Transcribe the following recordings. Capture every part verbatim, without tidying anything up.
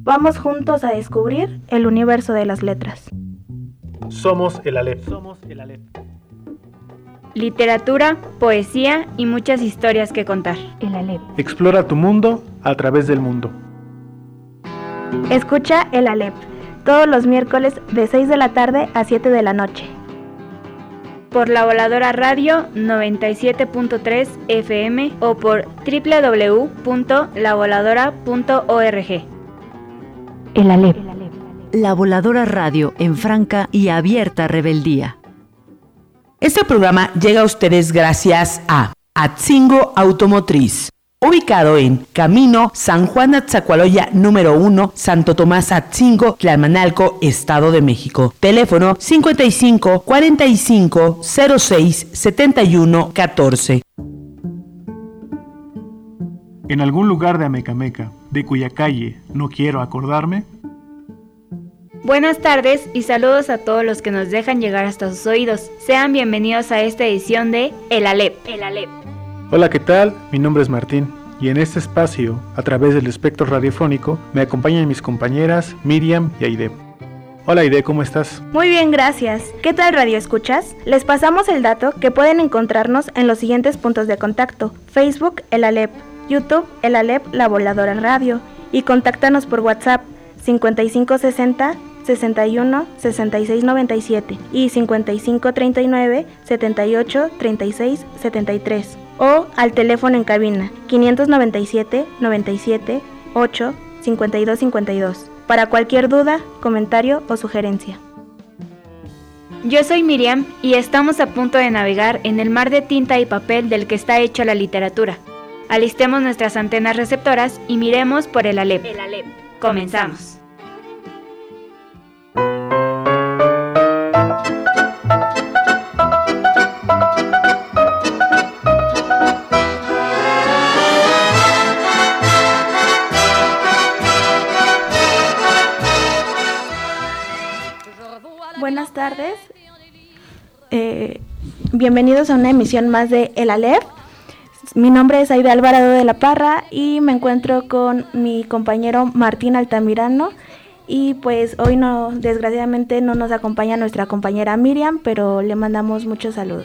Vamos juntos a descubrir el universo de las letras. Somos el Aleph. Somos el Aleph. Literatura, poesía y muchas historias que contar. El Aleph. Explora tu mundo a través del mundo. Escucha el Aleph todos los miércoles de seis de la tarde a siete de la noche. Por La Voladora Radio noventa y siete punto tres F M o por doble u doble u doble u punto la voladora punto org. El Aleph. La Voladora Radio en franca y abierta rebeldía. Este programa llega a ustedes gracias a Atzingo Automotriz, ubicado en Camino San Juan Atzacualoya número uno, Santo Tomás Atzingo, Tlalmanalco, Estado de México. Teléfono cincuenta y cinco, cuarenta y cinco, cero seis, setenta y uno, catorce. En algún lugar de Amecameca, de cuya calle no quiero acordarme. Buenas tardes y saludos a todos los que nos dejan llegar hasta sus oídos. Sean bienvenidos a esta edición de El Aleph. El Aleph. Hola, ¿qué tal? Mi nombre es Martín y en este espacio, a través del espectro radiofónico, me acompañan mis compañeras Miriam y Aide. Hola Aide, ¿cómo estás? Muy bien, gracias. ¿Qué tal, Radio Escuchas? Les pasamos el dato que pueden encontrarnos en los siguientes puntos de contacto: Facebook, El Aleph; YouTube, El Aleph, La Voladora Radio; y contáctanos por WhatsApp cincuenta y cinco sesenta, sesenta y uno, sesenta y seis noventa y siete y cincuenta y cinco treinta y nueve, setenta y ocho, treinta y seis, setenta y tres, o al teléfono en cabina quinientos noventa y siete, noventa y siete, ocho, cincuenta y dos cincuenta y dos para cualquier duda, comentario o sugerencia. Yo soy Miriam y estamos a punto de navegar en el mar de tinta y papel del que está hecha la literatura. Alistemos nuestras antenas receptoras y miremos por el Aleph. El Aleph. Comenzamos. Buenas tardes, eh, bienvenidos a una emisión más de El Aleph. Mi nombre es Aide Alvarado de la Parra y me encuentro con mi compañero Martín Altamirano. Y pues hoy no, desgraciadamente no nos acompaña nuestra compañera Miriam, pero le mandamos muchos saludos.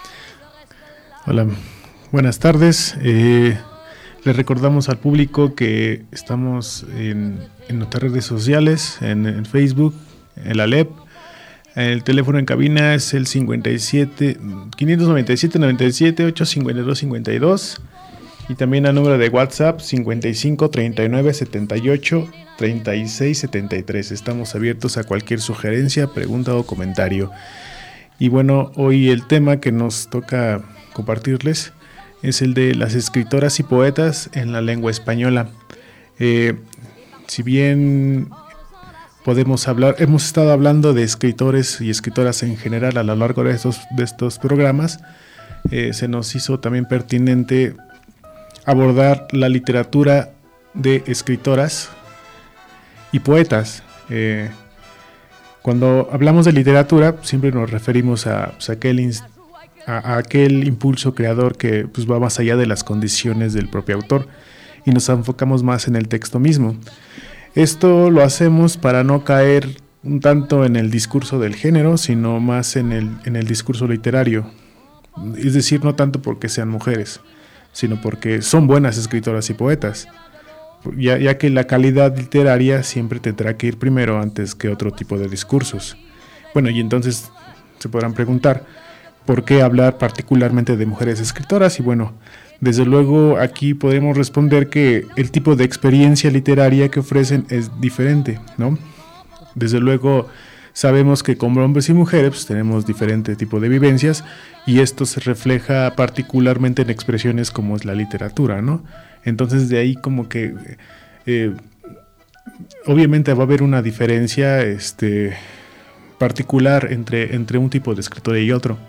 Hola, buenas tardes. Eh, les recordamos al público que estamos en, en nuestras redes sociales, en, en Facebook, El Aleph. El teléfono en cabina es el cincuenta y siete, quinientos noventa y siete, noventa y siete, ochocientos cincuenta y dos cincuenta y dos y también al número de WhatsApp cincuenta y cinco, treinta y nueve, setenta y ocho, treinta y seis, setenta y tres. Estamos abiertos a cualquier sugerencia, pregunta o comentario. Y bueno, hoy el tema que nos toca compartirles es el de las escritoras y poetas en la lengua española. Eh, si bien podemos hablar, hemos estado hablando de escritores y escritoras en general a lo largo de estos, de estos programas, eh, se nos hizo también pertinente abordar la literatura de escritoras y poetas. Eh, cuando hablamos de literatura siempre nos referimos a, pues, a, aquel, a, a aquel impulso creador que pues, va más allá de las condiciones del propio autor y nos enfocamos más en el texto mismo. Esto lo hacemos para no caer un tanto en el discurso del género, sino más en el, en el discurso literario. Es decir, no tanto porque sean mujeres, sino porque son buenas escritoras y poetas, ya, ya que la calidad literaria siempre tendrá que ir primero antes que otro tipo de discursos. Bueno, y entonces se podrán preguntar, ¿por qué hablar particularmente de mujeres escritoras? Y bueno, desde luego aquí podemos responder que el tipo de experiencia literaria que ofrecen es diferente, ¿no? Desde luego sabemos que como hombres y mujeres pues, tenemos diferente tipo de vivencias y esto se refleja particularmente en expresiones como es la literatura, ¿no? Entonces de ahí como que eh, obviamente va a haber una diferencia este, particular entre, entre un tipo de escritor y otro.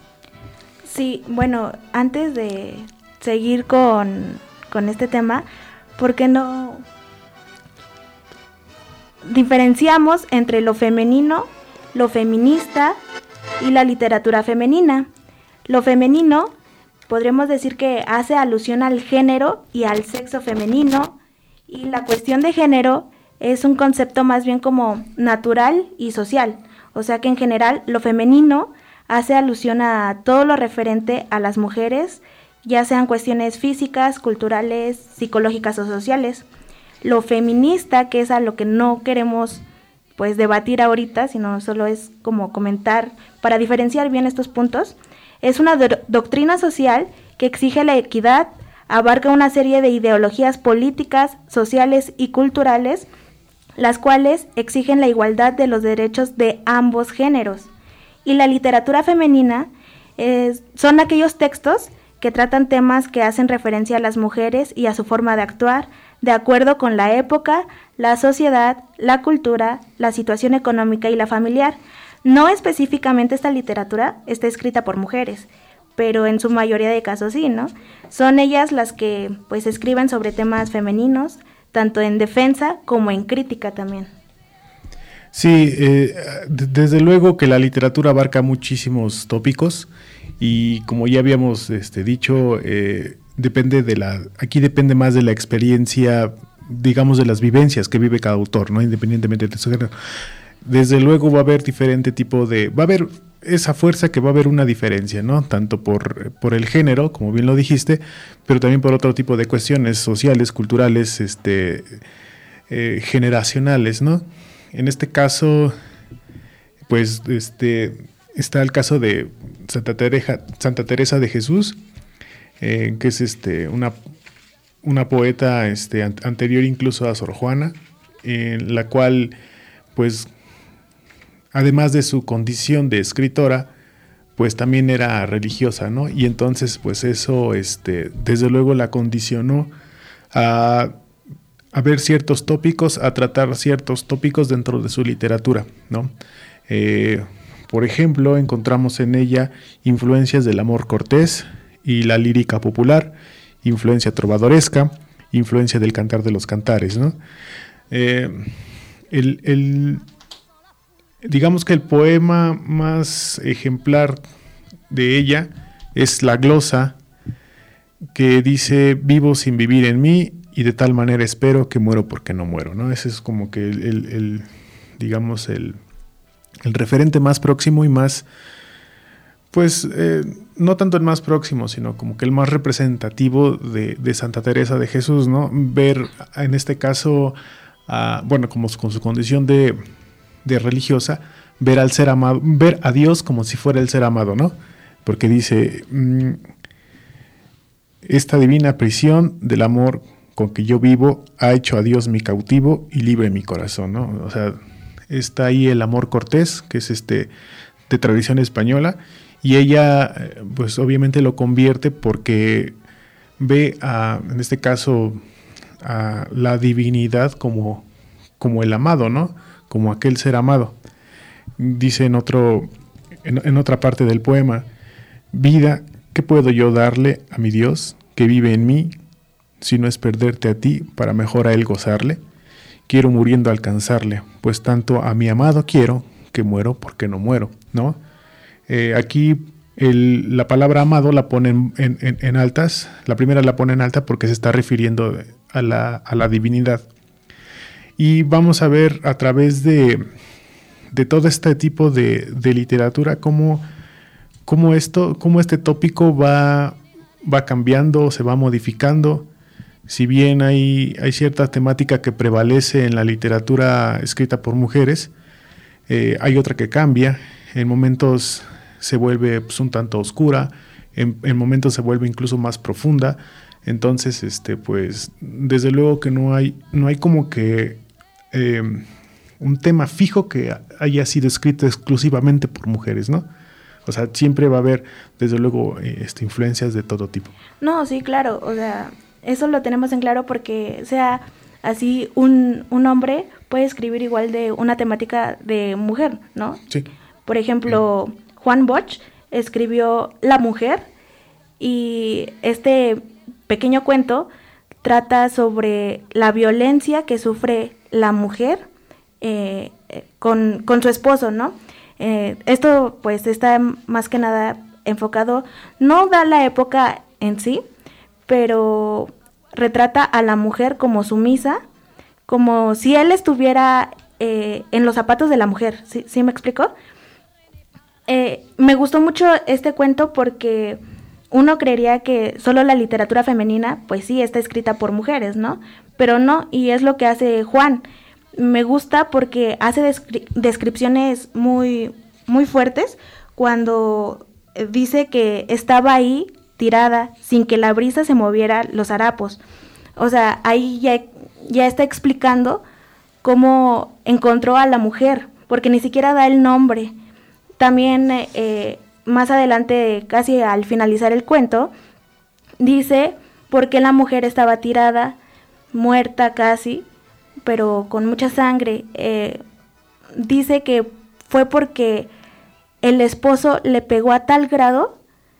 Sí, bueno, antes de seguir con, con este tema, ¿por qué no diferenciamos entre lo femenino, lo feminista y la literatura femenina? Lo femenino podríamos decir que hace alusión al género y al sexo femenino, y la cuestión de género es un concepto más bien como natural y social, o sea que en general lo femenino hace alusión a todo lo referente a las mujeres, ya sean cuestiones físicas, culturales, psicológicas o sociales. Lo feminista, que es a lo que no queremos pues debatir ahorita, sino solo es como comentar para diferenciar bien estos puntos, es una do- doctrina social que exige la equidad, abarca una serie de ideologías políticas, sociales y culturales, las cuales exigen la igualdad de los derechos de ambos géneros. Y la literatura femenina eh, son aquellos textos que tratan temas que hacen referencia a las mujeres y a su forma de actuar, de acuerdo con la época, la sociedad, la cultura, la situación económica y la familiar. No específicamente esta literatura está escrita por mujeres, pero en su mayoría de casos sí, ¿no? Son ellas las que pues escriben sobre temas femeninos, tanto en defensa como en crítica también. Sí, eh, desde luego que la literatura abarca muchísimos tópicos y como ya habíamos este, dicho, eh, depende de la, aquí depende más de la experiencia, digamos de las vivencias que vive cada autor, ¿no? Independientemente de su género. Desde luego va a haber diferente tipo de, va a haber esa fuerza que va a haber una diferencia, ¿no? Tanto por, por el género, como bien lo dijiste, pero también por otro tipo de cuestiones sociales, culturales, este, eh, generacionales, ¿no? En este caso, pues, este, está el caso de Santa Teresa, Santa Teresa de Jesús, eh, que es este, una, una poeta este, an- anterior incluso a Sor Juana, en la cual, pues, además de su condición de escritora, pues también era religiosa, ¿no? Y entonces, pues eso, este, desde luego la condicionó a, a ver ciertos tópicos, a tratar ciertos tópicos dentro de su literatura, ¿no? Eh, por ejemplo, encontramos en ella influencias del amor cortés y la lírica popular, influencia trovadoresca, influencia del cantar de los cantares, ¿no? Eh, el... el Digamos que el poema más ejemplar de ella es la glosa, que dice: vivo sin vivir en mí y de tal manera espero que muero porque no muero, ¿no? Ese es como que el, el, el digamos, el, el referente más próximo y más, pues, eh, no tanto el más próximo, sino como que el más representativo de, de Santa Teresa de Jesús, ¿no? Ver, en este caso, uh, bueno, como con su condición de... de religiosa, ver al ser amado, ver a Dios como si fuera el ser amado, ¿no? Porque dice, mmm, esta divina prisión del amor con que yo vivo ha hecho a Dios mi cautivo y libre mi corazón, ¿no? O sea, está ahí el amor cortés, que es este de tradición española, y ella, pues obviamente lo convierte porque ve a, en este caso, a la divinidad como, como el amado, ¿no? Como aquel ser amado. Dice en, otro, en, en otra parte del poema: vida, ¿qué puedo yo darle a mi Dios que vive en mí, si no es perderte a ti para mejor a él gozarle? Quiero muriendo alcanzarle, pues tanto a mi amado quiero, que muero porque no muero, ¿no? Eh, aquí el, la palabra amado la pone en, en, en altas. La primera la pone en alta porque se está refiriendo a la, a la divinidad. Y vamos a ver a través de, de todo este tipo de, de literatura cómo, cómo, esto, cómo este tópico va, va cambiando, se va modificando. Si bien hay, hay cierta temática que prevalece en la literatura escrita por mujeres, eh, hay otra que cambia. En momentos se vuelve pues, un tanto oscura, en, en momentos se vuelve incluso más profunda. Entonces, este, pues, desde luego que no hay, no hay como que Eh, un tema fijo que haya sido escrito exclusivamente por mujeres, ¿no? O sea, siempre va a haber, desde luego, eh, este, influencias de todo tipo. No, sí, claro, o sea, eso lo tenemos en claro porque, o sea, así un, un hombre puede escribir igual de una temática de mujer, ¿no? Sí. Por ejemplo, Juan Bosch escribió La Mujer y este pequeño cuento trata sobre la violencia que sufre la mujer eh, con, con su esposo, ¿no? Eh, esto pues está más que nada enfocado, no da la época en sí, pero retrata a la mujer como sumisa, como si él estuviera eh, en los zapatos de la mujer. ¿Sí, sí me explico? Eh, me gustó mucho este cuento porque uno creería que solo la literatura femenina, pues sí, está escrita por mujeres, ¿no? Pero no, y es lo que hace Juan. Me gusta porque hace descri- descripciones muy, muy fuertes cuando dice que estaba ahí tirada sin que la brisa se moviera los harapos. O sea, ahí ya, ya está explicando cómo encontró a la mujer, porque ni siquiera da el nombre. También eh, más adelante, casi al finalizar el cuento, dice por qué la mujer estaba tirada, muerta casi, pero con mucha sangre. Eh, dice que fue porque el esposo le pegó a tal grado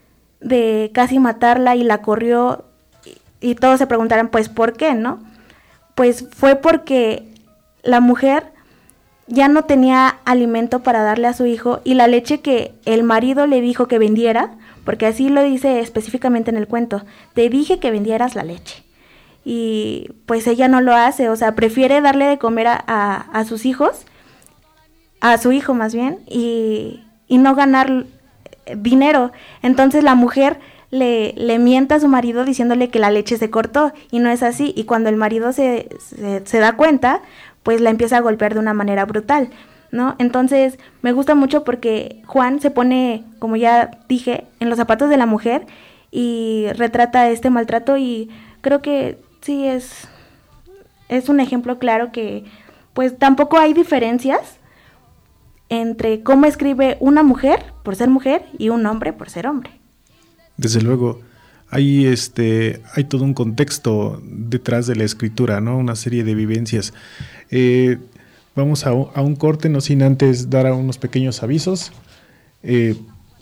de casi matarla y la corrió, y, y todos se preguntarán, pues, ¿por qué, no? Pues fue porque la mujer ya no tenía alimento para darle a su hijo, y la leche que el marido le dijo que vendiera, porque así lo dice específicamente en el cuento, te dije que vendieras la leche. Y pues ella no lo hace, o sea, prefiere darle de comer a, a, a sus hijos, a su hijo más bien, y, y no ganar dinero. Entonces la mujer le, le miente a su marido diciéndole que la leche se cortó, y no es así. Y cuando el marido se, se, se da cuenta, pues la empieza a golpear de una manera brutal, ¿no? Entonces me gusta mucho porque Juan se pone, como ya dije, en los zapatos de la mujer y retrata este maltrato, y creo que sí es, es un ejemplo claro que pues tampoco hay diferencias entre cómo escribe una mujer por ser mujer y un hombre por ser hombre. Desde luego, hay este, hay todo un contexto detrás de la escritura, ¿no? Una serie de vivencias. Eh, vamos a, a un corte, no sin antes dar a unos pequeños avisos. Eh,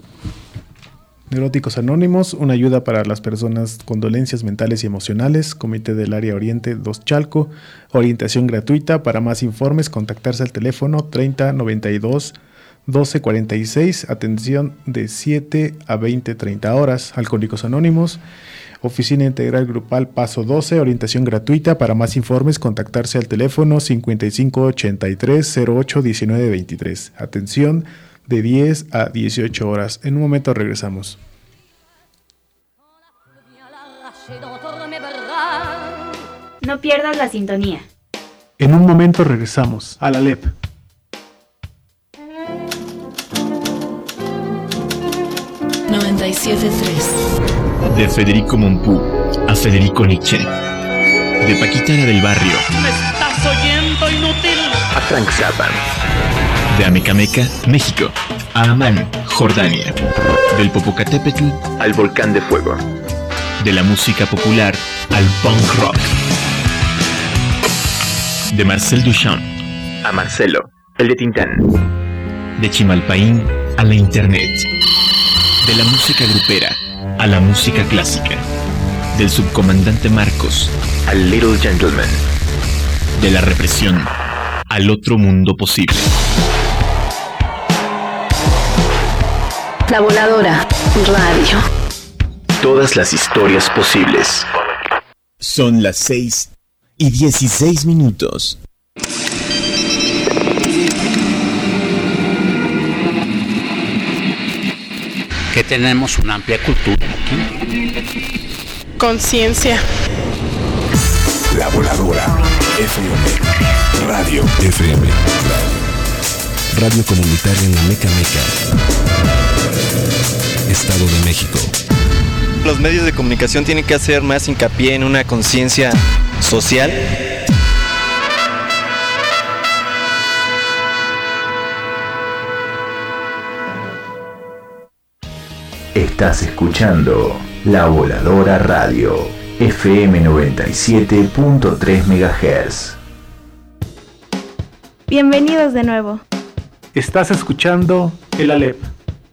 Neuróticos Anónimos, una ayuda para las personas con dolencias mentales y emocionales, Comité del Área Oriente dos Chalco, orientación gratuita. Para más informes, contactarse al teléfono treinta noventa y dos doce cuarenta y seis, atención de siete a veinte treinta horas. Alcohólicos Anónimos, Oficina Integral Grupal Paso doce, orientación gratuita. Para más informes, contactarse al teléfono cincuenta y cinco ochenta y tres cero ocho diecinueve veintitrés, atención de diez a dieciocho horas. En un momento regresamos. No pierdas la sintonía. En un momento regresamos a la L E P. noventa y siete tres. De Federico Mompou a Federico Nietzsche. De Paquita del Barrio. ¿Me estás oyendo, inútil? A Frank Zappa. De Amecameca, México, a Amán, Jordania. Del Popocatépetl al Volcán de Fuego. De la música popular al punk rock. De Marcel Duchamp a Marcelo, el de Tintán. De Chimalpaín a la internet. De la música grupera a la música clásica. Del subcomandante Marcos al Little Gentleman. De la represión al otro mundo posible. La Voladora Radio. Todas las historias posibles. Son las seis y dieciséis minutos. Que tenemos una amplia cultura aquí. Conciencia. La Voladora F M. Radio F M. Radio comunitaria en la Meca Meca. Estado de México. Los medios de comunicación tienen que hacer más hincapié en una conciencia social. Estás escuchando La Voladora Radio, F M noventa y siete punto tres megahertz. Bienvenidos de nuevo. Estás escuchando el A L E P.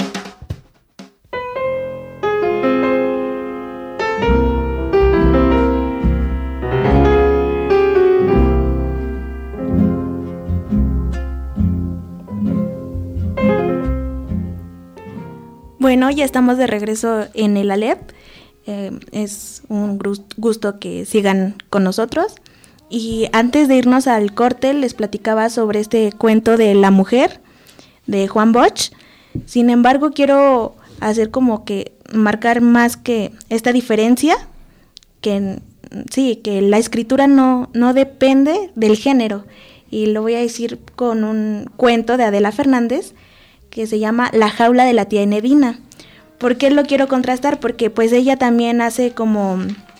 Bueno, ya estamos de regreso en el A L E P. Eh, es un gusto que sigan con nosotros. Y antes de irnos al corte les platicaba sobre este cuento de La mujer de Juan Bosch. Sin embargo, quiero hacer como que marcar más que esta diferencia, que sí, que la escritura no, no depende del género. Y lo voy a decir con un cuento de Adela Fernández que se llama La jaula de la tía Enedina. ¿Por qué lo quiero contrastar? Porque pues ella también hace como,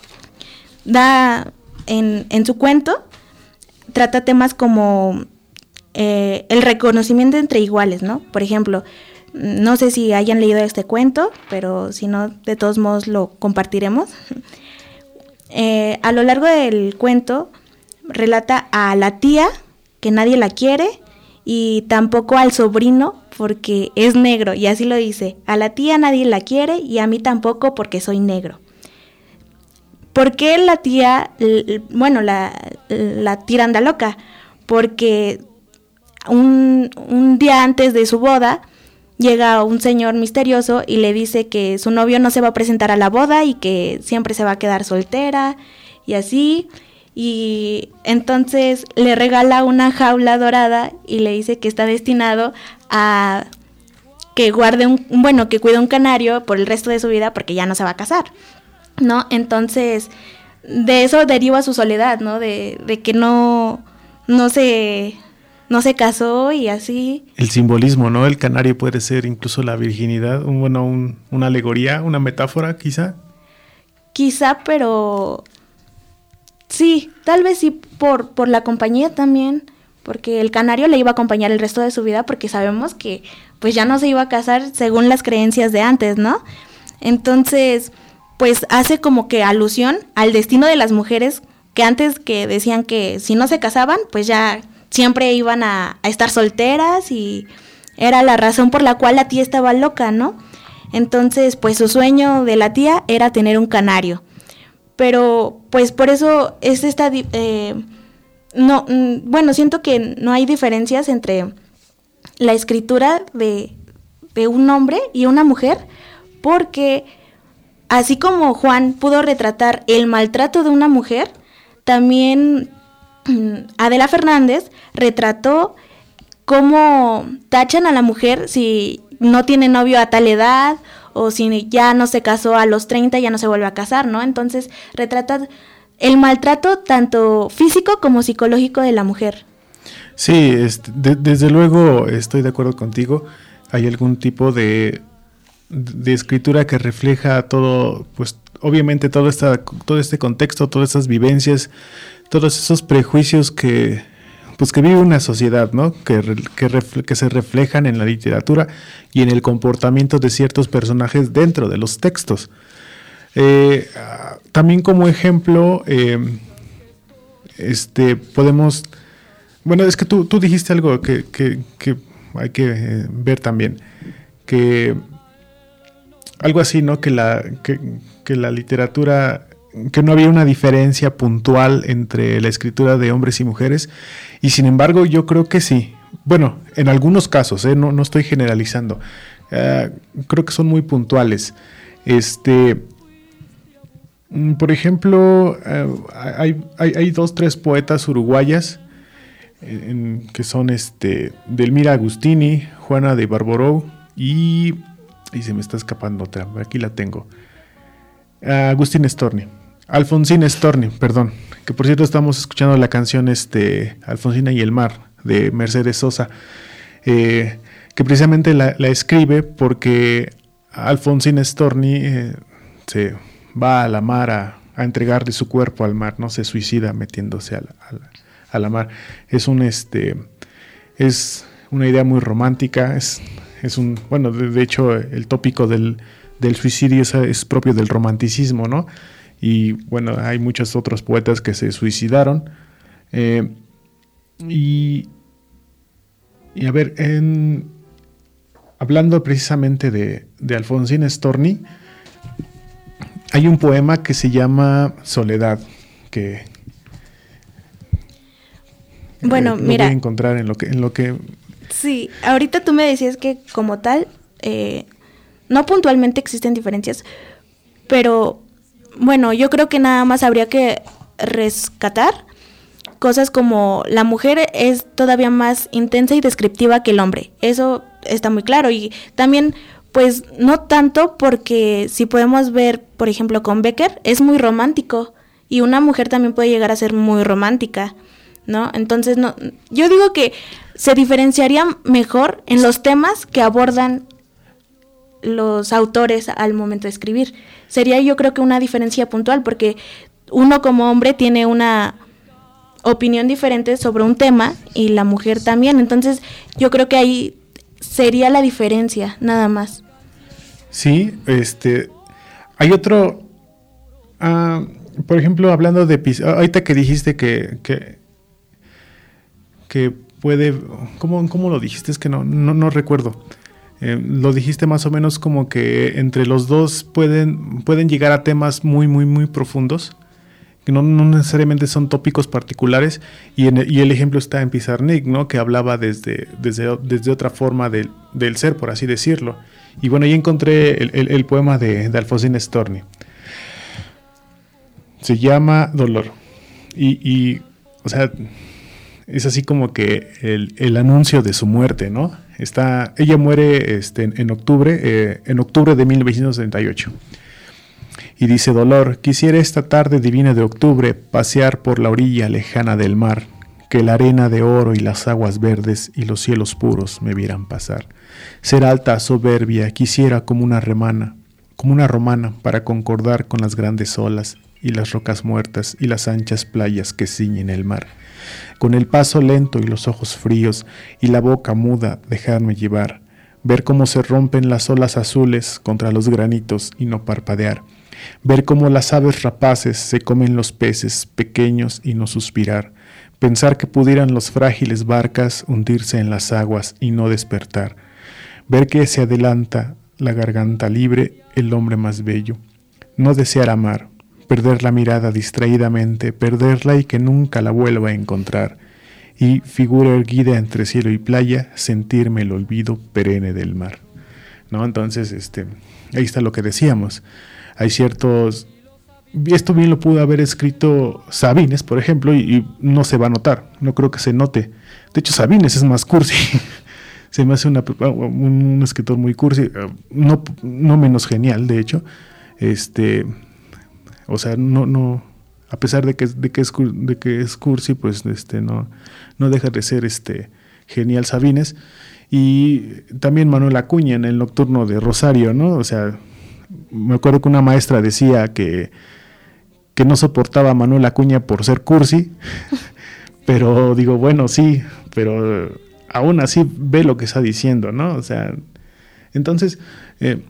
da en, en su cuento, trata temas como eh, el reconocimiento entre iguales, ¿no? Por ejemplo, no sé si hayan leído este cuento, pero si no, de todos modos lo compartiremos. Eh, a lo largo del cuento relata a la tía, que nadie la quiere, y tampoco al sobrino porque es negro, y así lo dice: a la tía nadie la quiere y a mí tampoco porque soy negro. ¿Por qué la tía, bueno, la, la tiran de loca? Porque un, un día antes de su boda llega un señor misterioso y le dice que su novio no se va a presentar a la boda y que siempre se va a quedar soltera y así. Y entonces le regala una jaula dorada y le dice que está destinado a que guarde un, bueno, que cuide un canario por el resto de su vida porque ya no se va a casar, ¿no? Entonces, de eso deriva su soledad, ¿no? De, de que no, no se, no se casó y así. El simbolismo, ¿no? El canario puede ser incluso la virginidad, un, bueno, un, una alegoría, una metáfora, quizá. Quizá, pero sí, tal vez sí por, por la compañía también, porque el canario le iba a acompañar el resto de su vida porque sabemos que pues ya no se iba a casar según las creencias de antes, ¿no? Entonces, pues hace como que alusión al destino de las mujeres que antes que decían que si no se casaban, pues ya siempre iban a, a estar solteras y era la razón por la cual la tía estaba loca, ¿no? Entonces, pues su sueño de la tía era tener un canario. Pero pues por eso es esta, eh, no, bueno, siento que no hay diferencias entre la escritura de, de un hombre y una mujer, porque así como Juan pudo retratar el maltrato de una mujer, también Adela Fernández retrató cómo tachan a la mujer si no tiene novio a tal edad, o si ya no se casó a los treinta, ya no se vuelve a casar, ¿no? Entonces, retrata el maltrato tanto físico como psicológico de la mujer. Sí, este, de, desde luego estoy de acuerdo contigo. Hay algún tipo de, de escritura que refleja todo, pues obviamente todo, esta, todo este contexto, todas estas vivencias, todos esos prejuicios que, pues que vive una sociedad, ¿no? Que, que, refle- que se reflejan en la literatura y en el comportamiento de ciertos personajes dentro de los textos. Eh, también como ejemplo, eh, este, podemos, bueno, es que tú, tú dijiste algo que, que, que hay que eh, ver también, que algo así, ¿no? Que la, que, que la literatura, que no había una diferencia puntual entre la escritura de hombres y mujeres, y sin embargo yo creo que sí. Bueno, en algunos casos, ¿eh? no, no estoy generalizando, uh, creo que son muy puntuales. Este, por ejemplo, uh, hay, hay, hay dos, tres poetas uruguayas en, que son este, Delmira Agustini, Juana de Barborou y, y se me está escapando otra, aquí la tengo, uh, Agustín Storni. Alfonsina Storni, perdón, que por cierto estamos escuchando la canción este, Alfonsina y el mar, de Mercedes Sosa, eh, que precisamente la, la escribe porque Alfonsina Storni eh, se va a la mar a, a entregarle su cuerpo al mar, no se suicida metiéndose a la, a la, a la mar. Es un este es una idea muy romántica, es, es un, bueno, de, de hecho el tópico del, del suicidio es, es propio del romanticismo, ¿no? Y bueno, hay muchos otros poetas que se suicidaron. Eh, y, y a ver, en, hablando precisamente de, de Alfonsina Storni, hay un poema que se llama Soledad, que bueno, eh, lo mira, voy a encontrar en lo que, en lo que... Sí, ahorita tú me decías que como tal, eh, no puntualmente existen diferencias, pero bueno, yo creo que nada más habría que rescatar cosas como la mujer es todavía más intensa y descriptiva que el hombre. Eso está muy claro. Y también, pues, no tanto porque si podemos ver, por ejemplo, con Becker, es muy romántico. Y una mujer también puede llegar a ser muy romántica, ¿no? Entonces, no, yo digo que se diferenciaría mejor en los temas que abordan los autores al momento de escribir. Sería, yo creo que una diferencia puntual, porque uno como hombre tiene una opinión diferente sobre un tema y la mujer también. Entonces, yo creo que ahí sería la diferencia, nada más. Sí, este, hay otro... Uh, por ejemplo, hablando de... Ahorita que dijiste que... que, que puede... ¿cómo, ¿Cómo lo dijiste? Es que no, no, no recuerdo. Eh, lo dijiste más o menos como que entre los dos pueden, pueden llegar a temas muy, muy, muy profundos, que no, no necesariamente son tópicos particulares, y, en el, y el ejemplo está en Pizarnik, ¿no? Que hablaba desde, desde, desde otra forma del, del ser, por así decirlo. Y bueno, ahí encontré el, el, el poema de, de Alfonsín Storni. Se llama Dolor. Y, y, o sea, es así como que el, el anuncio de su muerte, ¿no? Está, ella muere este, en, en octubre, eh, en octubre de mil novecientos setenta y ocho. Y dice: Dolor, quisiera esta tarde divina de octubre pasear por la orilla lejana del mar, que la arena de oro y las aguas verdes y los cielos puros me vieran pasar. Ser alta, soberbia, quisiera como una remana, como una romana, para concordar con las grandes olas y las rocas muertas y las anchas playas que ciñen el mar. Con el paso lento y los ojos fríos y la boca muda dejarme llevar, ver cómo se rompen las olas azules contra los granitos y no parpadear, ver cómo las aves rapaces se comen los peces pequeños y no suspirar, pensar que pudieran los frágiles barcas hundirse en las aguas y no despertar, ver que se adelanta la garganta libre el hombre más bello, no desear amar, perder la mirada distraídamente, perderla y que nunca la vuelva a encontrar, y figura erguida entre cielo y playa, sentirme el olvido perenne del mar, ¿no? Entonces, este, ahí está lo que decíamos. Hay ciertos... Esto bien lo pudo haber escrito Sabines, por ejemplo, y, y no se va a notar, no creo que se note. De hecho, Sabines es más cursi. Se me hace una, un, un escritor muy cursi, no, no menos genial, de hecho. Este... O sea, no, no, a pesar de que, de que es de que es cursi, pues este no, no deja de ser este genial Sabines. Y también Manuel Acuña en el Nocturno de Rosario, ¿no? O sea, me acuerdo que una maestra decía que, que no soportaba a Manuel Acuña por ser cursi, pero digo, bueno, sí, pero aún así ve lo que está diciendo, ¿no? O sea, entonces... Eh,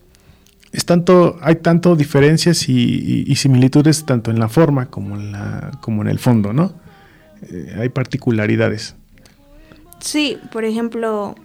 Es tanto, hay tanto diferencias y, y, y similitudes tanto en la forma como en, la, como en el fondo, ¿no? Eh, hay particularidades. Sí, por ejemplo,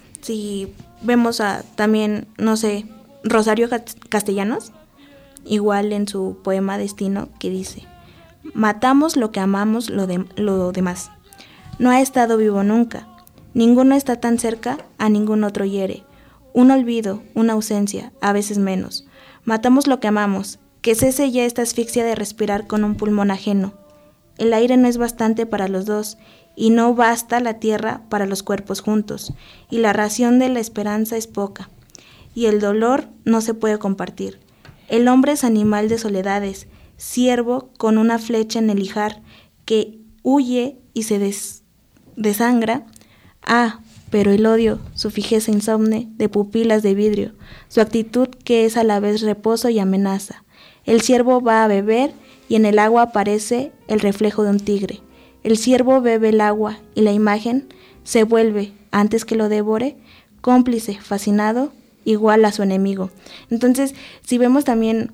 si vemos a también, no sé, Rosario Castellanos, igual en su poema Destino, que dice: matamos lo que amamos, lo, de, lo demás. No ha estado vivo nunca, ninguno está tan cerca, a ningún otro hiere. Un olvido, una ausencia, a veces menos. Matamos lo que amamos, que cese ya esta asfixia de respirar con un pulmón ajeno. El aire no es bastante para los dos, y no basta la tierra para los cuerpos juntos, y la ración de la esperanza es poca, y el dolor no se puede compartir. El hombre es animal de soledades, ciervo con una flecha en el ijar, que huye y se des- desangra. Ah, pero el odio, su fijeza insomne, de pupilas de vidrio, su actitud que es a la vez reposo y amenaza. El ciervo va a beber y en el agua aparece el reflejo de un tigre. El ciervo bebe el agua y la imagen se vuelve, antes que lo devore, cómplice, fascinado, igual a su enemigo. Entonces, si vemos también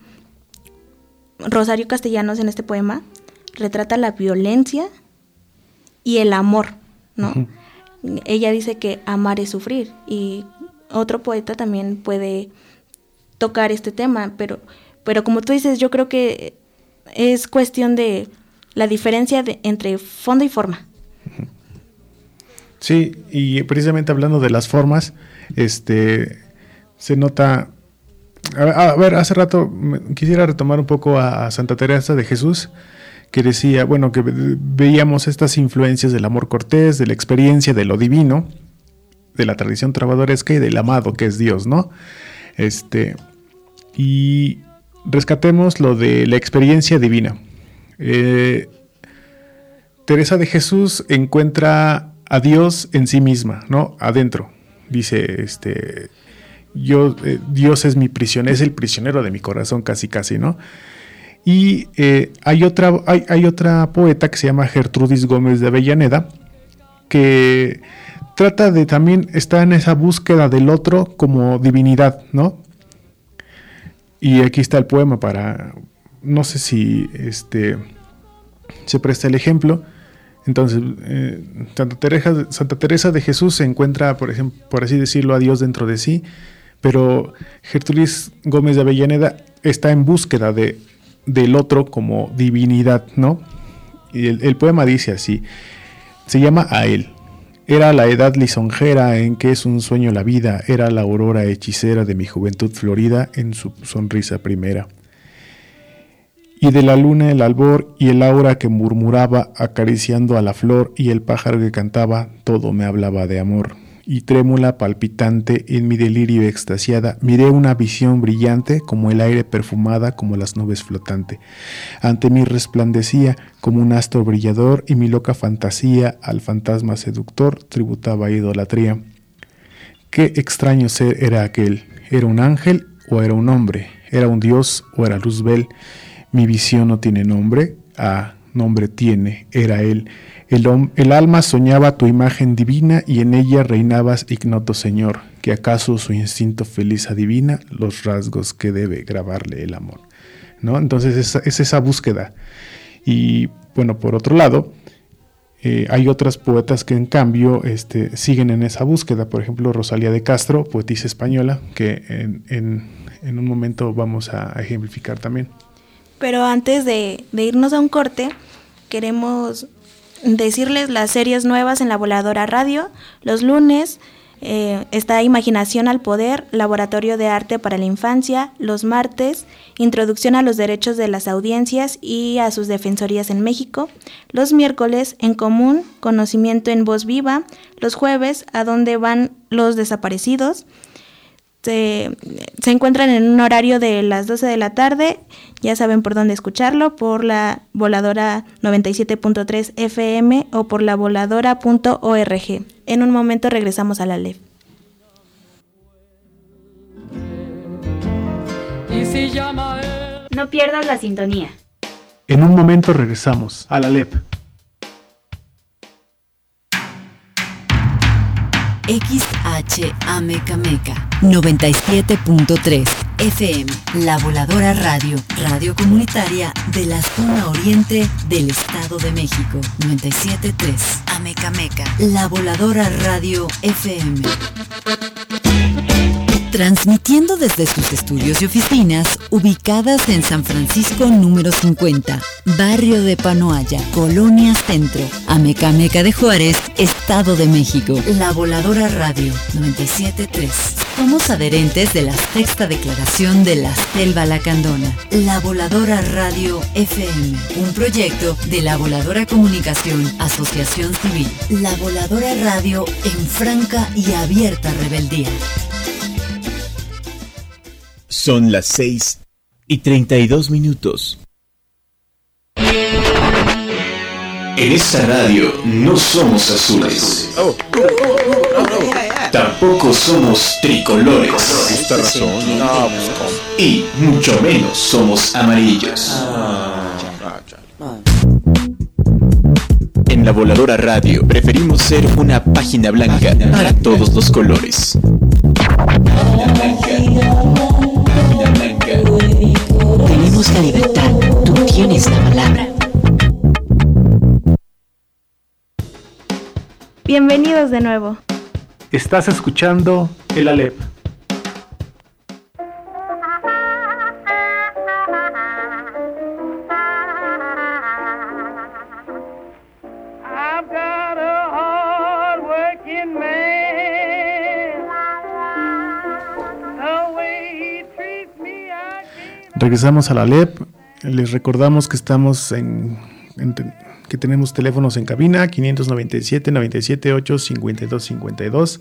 Rosario Castellanos en este poema, retrata la violencia y el amor, ¿no? Uh-huh. Ella dice que amar es sufrir, y otro poeta también puede tocar este tema, pero, pero como tú dices, yo creo que es cuestión de la diferencia de, entre fondo y forma. Sí, y precisamente hablando de las formas, este se nota... A, a ver, hace rato quisiera retomar un poco a, a Santa Teresa de Jesús, que decía, bueno, que veíamos estas influencias del amor cortés, de la experiencia, de lo divino, de la tradición trovadoresca y del amado que es Dios, ¿no? Este, y rescatemos lo de la experiencia divina. Eh, Teresa de Jesús encuentra a Dios en sí misma, ¿no? Adentro. Dice, este, yo, eh, Dios es mi prisionero, es el prisionero de mi corazón, casi, casi, ¿no? Y eh, hay otra, hay, hay otra poeta que se llama Gertrudis Gómez de Avellaneda, que trata de también estar en esa búsqueda del otro como divinidad, ¿no? Y aquí está el poema para, no sé si este se presta el ejemplo. Entonces, eh, Santa Teresa, Santa Teresa de Jesús se encuentra, por ejemplo, por así decirlo, a Dios dentro de sí, pero Gertrudis Gómez de Avellaneda está en búsqueda de, del otro como divinidad, ¿no? Y el, el poema dice así, se llama A él. Era la edad lisonjera en que es un sueño la vida, era la aurora hechicera de mi juventud florida en su sonrisa primera. Y de la luna el albor y el aura que murmuraba acariciando a la flor y el pájaro que cantaba, todo me hablaba de amor. Y trémula, palpitante, en mi delirio extasiada, miré una visión brillante como el aire perfumada, como las nubes flotante. Ante mí resplandecía como un astro brillador y mi loca fantasía al fantasma seductor tributaba idolatría. Qué extraño ser era aquel, ¿era un ángel o era un hombre? ¿Era un dios o era Luzbel? Mi visión no tiene nombre, ah, nombre tiene, era él. El, el alma soñaba tu imagen divina y en ella reinabas ignoto señor, que acaso su instinto feliz adivina los rasgos que debe grabarle el amor, ¿no? Entonces es, es esa búsqueda. Y bueno, por otro lado, eh, hay otras poetas que en cambio este, siguen en esa búsqueda. Por ejemplo, Rosalía de Castro, poetisa española, que en, en, en un momento vamos a ejemplificar también. Pero antes de, de irnos a un corte, queremos decirles las series nuevas en La Voladora Radio. Los lunes eh, está Imaginación al Poder, Laboratorio de Arte para la Infancia. Los martes, Introducción a los Derechos de las Audiencias y a sus Defensorías en México. Los miércoles, En Común, Conocimiento en Voz Viva. Los jueves, ¿A dónde van los desaparecidos? Se, se encuentran en un horario de las doce de la tarde, ya saben por dónde escucharlo, por la Voladora noventa y siete punto tres F M o por la voladora punto org. En un momento regresamos a la L E P. No pierdas la sintonía. En un momento regresamos a la L E P. X H Amecameca noventa y siete punto tres F M, La Voladora Radio, radio comunitaria de la zona oriente del Estado de México. noventa y siete punto tres Amecameca, La Voladora Radio F M. Transmitiendo desde sus estudios y oficinas ubicadas en San Francisco número cincuenta, barrio de Panoaya, Colonia Centro, Amecameca de Juárez, Estado de México. La Voladora Radio noventa y siete punto tres. Somos adherentes de la Sexta Declaración de la Selva Lacandona. La Voladora Radio F M, un proyecto de La Voladora Comunicación, Asociación Civil. La Voladora Radio en franca y abierta rebeldía. Son las seis y treinta y dos minutos. En esta radio no somos azules. Oh. Tampoco somos tricolores. Justa razón. No, pues, y mucho menos somos amarillos. Ah, En La Voladora Radio preferimos ser una página blanca para todos los colores. Página blanca. Página blanca. Tenemos la libertad, tú tienes la palabra. Bienvenidos de nuevo. Estás escuchando el A L E P. Regresamos a la L E P. Les recordamos que estamos en que tenemos teléfonos en cabina quinientos noventa y siete, noventa y siete, ocho, cincuenta y dos, cincuenta y dos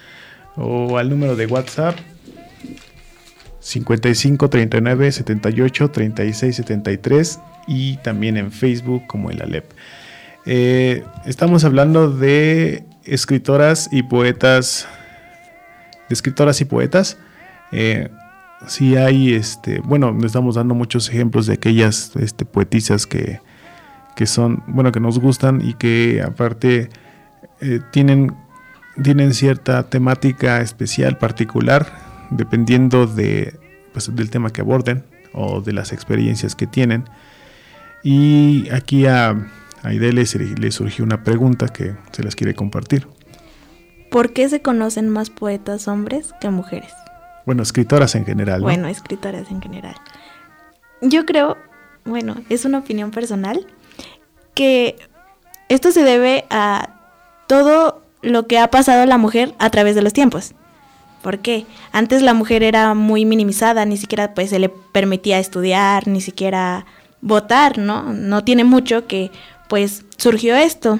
o al número de WhatsApp cincuenta y cinco, treinta y nueve, setenta y ocho, treinta y seis, setenta y tres y también en Facebook como el Alep. Eh, estamos hablando de escritoras y poetas, de escritoras y poetas. Eh, sí hay, este, bueno, le estamos dando muchos ejemplos de aquellas este, poetisas que, que son, bueno, que nos gustan y que aparte eh, tienen, tienen cierta temática especial, particular, dependiendo de, pues, del tema que aborden o de las experiencias que tienen. Y aquí a, a Aide le, le surgió una pregunta que se las quiere compartir. ¿Por qué se conocen más poetas hombres que mujeres? Bueno, escritoras en general, ¿no? Bueno, escritoras en general. Yo creo, bueno, es una opinión personal, que esto se debe a todo lo que ha pasado a la mujer a través de los tiempos. ¿Por qué? Antes la mujer era muy minimizada, ni siquiera pues se le permitía estudiar, ni siquiera votar, ¿no? No tiene mucho que pues surgió esto.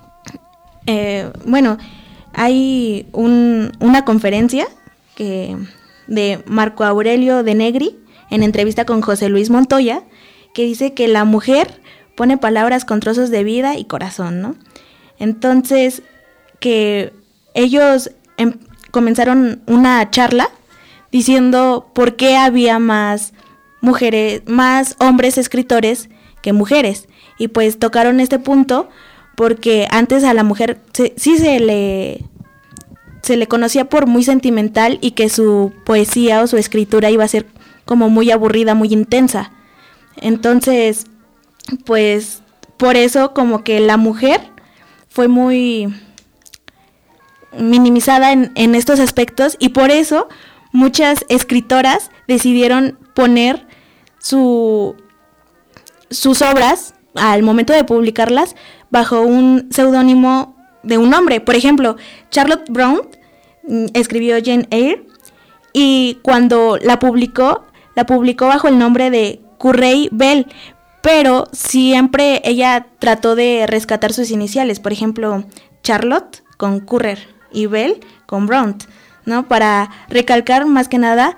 Eh, bueno, hay un, una conferencia que, de Marco Aurelio de Negri en entrevista con José Luis Montoya, que dice que la mujer pone palabras con trozos de vida y corazón, ¿no? Entonces, que ellos em, comenzaron una charla diciendo por qué había más mujeres, más hombres escritores que mujeres. Y pues tocaron este punto porque antes a la mujer se, sí se le, se le conocía por muy sentimental y que su poesía o su escritura iba a ser como muy aburrida, muy intensa. Entonces, pues por eso como que la mujer fue muy minimizada en, en estos aspectos y por eso muchas escritoras decidieron poner su, sus obras al momento de publicarlas bajo un seudónimo de un hombre. Por ejemplo, Charlotte Brontë escribió Jane Eyre y cuando la publicó, la publicó bajo el nombre de Currer Bell, pero siempre ella trató de rescatar sus iniciales. Por ejemplo, Charlotte con Currer y Bell con Brontë, ¿no? Para recalcar más que nada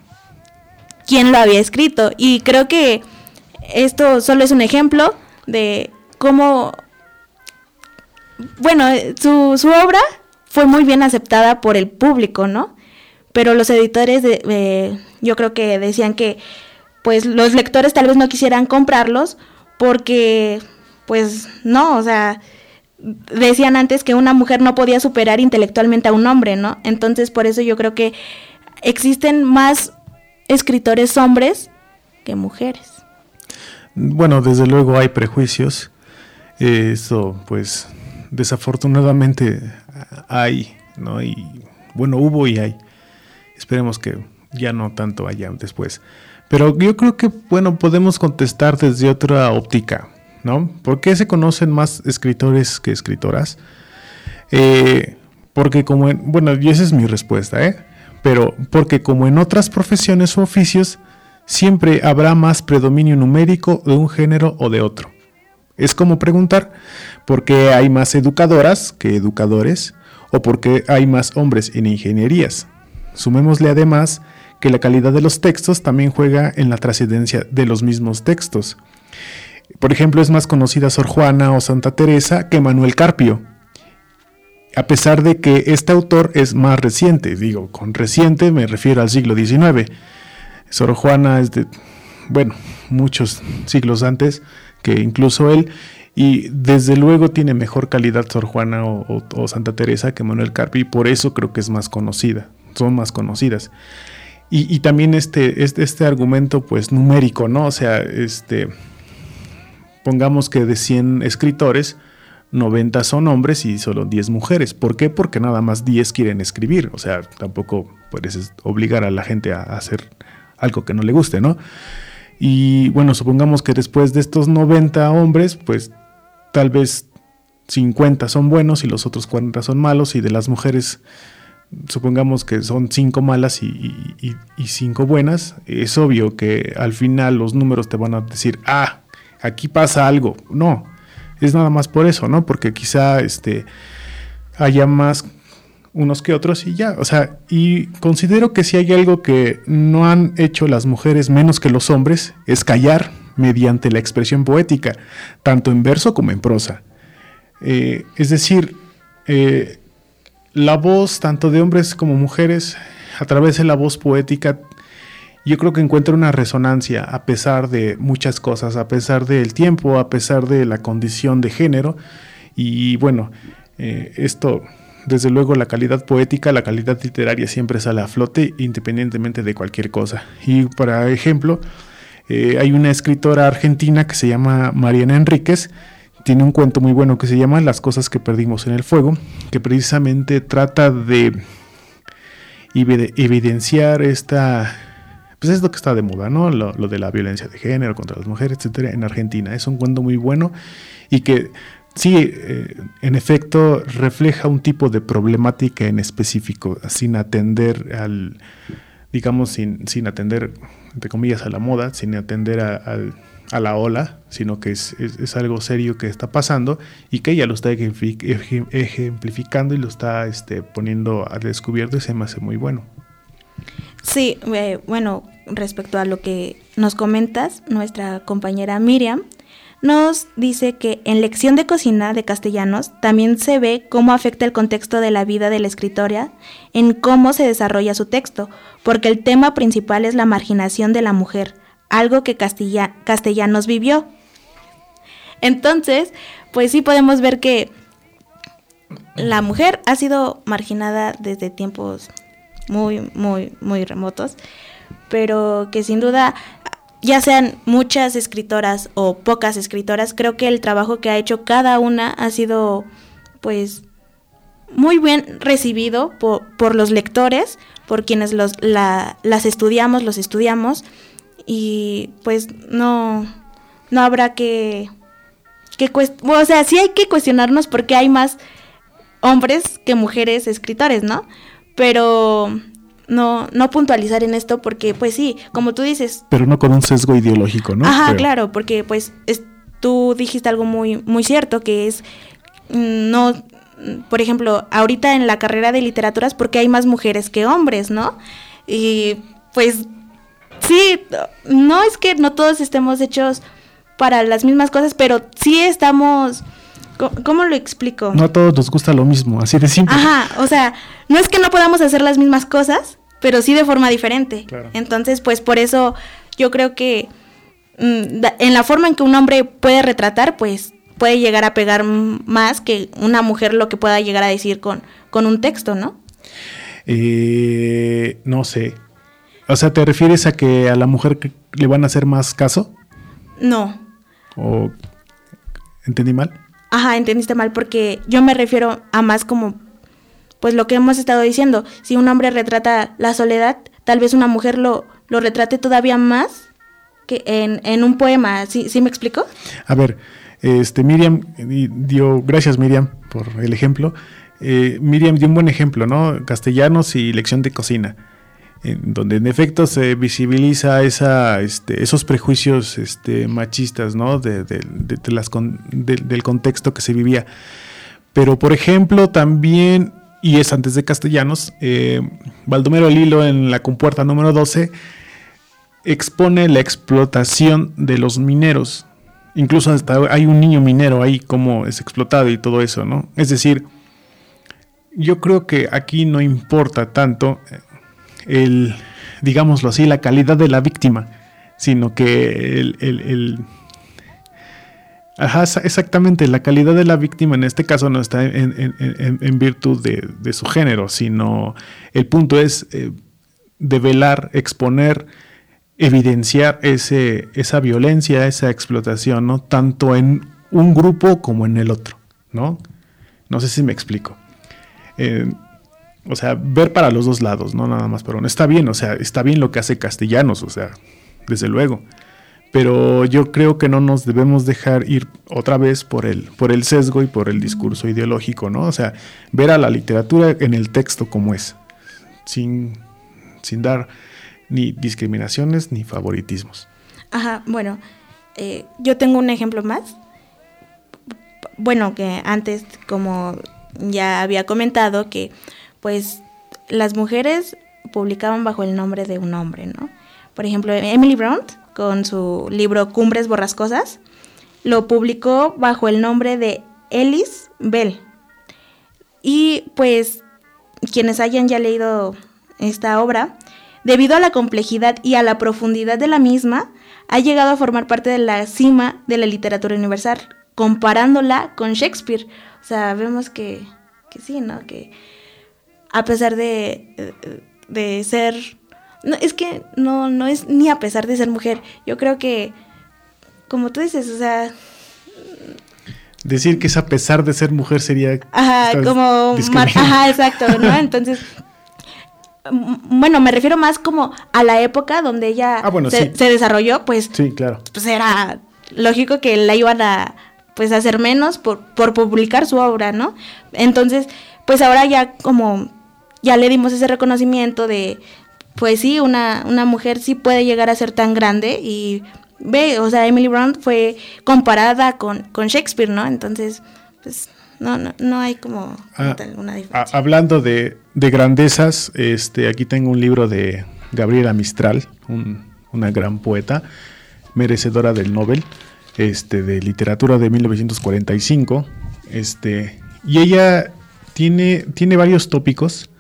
quién lo había escrito. Y creo que esto solo es un ejemplo de cómo, bueno, su, su obra fue muy bien aceptada por el público, ¿no? Pero los editores, de, eh, yo creo que decían que pues los lectores tal vez no quisieran comprarlos porque, pues, no, o sea, decían antes que una mujer no podía superar intelectualmente a un hombre, ¿no? Entonces, por eso yo creo que existen más escritores hombres que mujeres. Bueno, desde luego hay prejuicios. Eh, eso, pues, desafortunadamente hay, ¿no? Y, bueno, hubo y hay. Esperemos que ya no tanto haya después. Pero yo creo que, bueno, podemos contestar desde otra óptica, ¿no? ¿Por qué se conocen más escritores que escritoras? Eh, porque como en, bueno, y esa es mi respuesta, ¿eh? Pero porque como en otras profesiones o oficios, siempre habrá más predominio numérico de un género o de otro. Es como preguntar por qué hay más educadoras que educadores o por qué hay más hombres en ingenierías. Sumémosle además que la calidad de los textos también juega en la trascendencia de los mismos textos. Por ejemplo, es más conocida Sor Juana o Santa Teresa que Manuel Carpio, a pesar de que este autor es más reciente. Digo, con reciente me refiero al siglo diecinueve. Sor Juana es de, bueno, muchos siglos antes que incluso él, y desde luego tiene mejor calidad Sor Juana o, o, o Santa Teresa que Manuel Carpio, y por eso creo que es más conocida, son más conocidas. Y, y también este, este, este argumento pues numérico, ¿no? O sea, este, pongamos que de cien escritores, noventa son hombres y solo diez mujeres. ¿Por qué? Porque nada más diez quieren escribir. O sea, tampoco puedes obligar a la gente a hacer algo que no le guste, ¿no? Y bueno, supongamos que después de estos noventa hombres, pues tal vez cincuenta son buenos y los otros cuarenta son malos, y de las mujeres supongamos que son cinco malas y, y, y cinco buenas. Es obvio que al final los números te van a decir, ah, aquí pasa algo. No, es nada más por eso, ¿no? Porque quizá este, haya más unos que otros y ya, o sea, y considero que si hay algo que no han hecho las mujeres menos que los hombres, es callar mediante la expresión poética, tanto en verso como en prosa. Eh, es decir, eh, la voz tanto de hombres como mujeres, a través de la voz poética, yo creo que encuentra una resonancia a pesar de muchas cosas, a pesar del tiempo, a pesar de la condición de género, y bueno, eh, esto... Desde luego la calidad poética, la calidad literaria siempre sale a flote independientemente de cualquier cosa. Y por ejemplo, eh, hay una escritora argentina que se llama Mariana Enríquez, tiene un cuento muy bueno que se llama Las cosas que perdimos en el fuego, que precisamente trata de evidenciar esta, pues es lo que está de moda, ¿no? Lo, lo de la violencia de género contra las mujeres, etcétera, en Argentina. Es un cuento muy bueno y que sí, eh, en efecto, refleja un tipo de problemática en específico, sin atender al, digamos, sin, sin atender, entre comillas, a la moda, sin atender a, a, a la ola, sino que es, es, es algo serio que está pasando y que ella lo está ejemplificando y lo está este, poniendo al descubierto y se me hace muy bueno. Sí, eh, bueno, respecto a lo que nos comentas, nuestra compañera Miriam nos dice que en Lección de Cocina de Castellanos también se ve cómo afecta el contexto de la vida de la escritora en cómo se desarrolla su texto, porque el tema principal es la marginación de la mujer, algo que Castilla- Castellanos vivió. Entonces, pues sí podemos ver que la mujer ha sido marginada desde tiempos muy, muy, muy remotos, pero que sin duda, ya sean muchas escritoras o pocas escritoras, creo que el trabajo que ha hecho cada una ha sido pues muy bien recibido por, por los lectores, por quienes los, la, las estudiamos, los estudiamos, y pues no, no habrá que, que cuest- o sea, sí hay que cuestionarnos porque hay más hombres que mujeres escritores, ¿no? Pero No, no puntualizar en esto porque, pues sí, como tú dices... Pero no con un sesgo ideológico, ¿no? Ajá, Pero... claro, porque pues es, tú dijiste algo muy, muy cierto, que es, no, por ejemplo, ahorita en la carrera de literaturas, porque hay más mujeres que hombres, ¿no? Y pues sí, no es que no todos estemos hechos para las mismas cosas, pero sí estamos... ¿Cómo lo explico? No a todos nos gusta lo mismo, así de simple. Ajá, o sea, no es que no podamos hacer las mismas cosas, pero sí de forma diferente. Claro. Entonces, pues por eso yo creo que mm, en la forma en que un hombre puede retratar, pues puede llegar a pegar más que una mujer lo que pueda llegar a decir con, con un texto, ¿no? Eh, no sé. O sea, ¿te refieres a que a la mujer le van a hacer más caso? No. ¿O entendí mal? Ajá, entendiste mal, porque yo me refiero a más como, pues lo que hemos estado diciendo, si un hombre retrata la soledad, tal vez una mujer lo, lo retrate todavía más que en, en un poema, ¿sí, ¿sí me explico? A ver, este Miriam dio, gracias Miriam por el ejemplo, eh, Miriam dio un buen ejemplo, ¿no? Castellanos y Lección de Cocina, en donde en efecto se visibiliza esa, este, esos prejuicios este, machistas, ¿no? de, de, de, de las con, de, del contexto que se vivía. Pero, por ejemplo, también, y es antes de Castellanos, eh, Baldomero Lilo en La Compuerta número doce expone la explotación de los mineros. Incluso hasta hay un niño minero ahí, cómo es explotado y todo eso, ¿no? Es decir, yo creo que aquí no importa tanto el, digámoslo así, la calidad de la víctima, sino que el, el, el ajá, exactamente, la calidad de la víctima en este caso no está en, en, en, en virtud de, de su género, sino el punto es eh, develar, exponer, evidenciar ese, esa violencia, esa explotación, ¿no? Tanto en un grupo como en el otro, ¿no? No sé si me explico. Eh, O sea, ver para los dos lados, no nada más para uno. Está bien, o sea, está bien lo que hace Castellanos, o sea, desde luego. Pero yo creo que no nos debemos dejar ir otra vez por el, por el sesgo y por el discurso ideológico, ¿no? O sea, ver a la literatura en el texto como es, sin, sin dar ni discriminaciones ni favoritismos. Ajá, bueno, eh, yo tengo un ejemplo más. Bueno, que antes, como ya había comentado, que pues las mujeres publicaban bajo el nombre de un hombre, ¿no? Por ejemplo, Emily Blunt, con su libro Cumbres Borrascosas, lo publicó bajo el nombre de Ellis Bell. Y pues quienes hayan ya leído esta obra, debido a la complejidad y a la profundidad de la misma, ha llegado a formar parte de la cima de la literatura universal, comparándola con Shakespeare. O sea, vemos que, que sí, ¿no? Que a pesar de, de ser... No, es que no, no es ni a pesar de ser mujer. Yo creo que, como tú dices, o sea... Decir que es a pesar de ser mujer sería... Ajá, como... Mar, ajá, exacto, ¿no? Entonces... Bueno, me refiero más como a la época donde ella ah, bueno, se, sí. se desarrolló, pues... Sí, claro. Pues era lógico que la iban a... pues hacer menos por, por publicar su obra, ¿no? Entonces, pues ahora ya como... ya le dimos ese reconocimiento de... pues sí, una, una mujer sí puede llegar a ser tan grande y ve, o sea, Emily Blunt fue comparada con, con Shakespeare, ¿no? Entonces, pues no, no, no hay como ah, alguna diferencia. Ah, hablando de, de grandezas, este, aquí tengo un libro de Gabriela Mistral, un, una gran poeta, merecedora del Nobel, este, de literatura de mil novecientos cuarenta y cinco, este, y ella tiene, tiene varios tópicos